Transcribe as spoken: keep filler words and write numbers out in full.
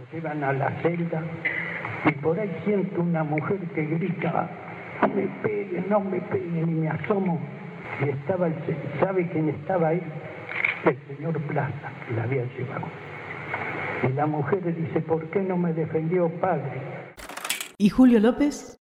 llevan a la celda y por ahí siento una mujer que grita: no me peguen, no me peguen, y me asomo y estaba el, ¿sabe quién estaba ahí? El señor Plaza, que la había llevado. Y la mujer dice: ¿por qué no me defendió, padre? ¿Y Julio López?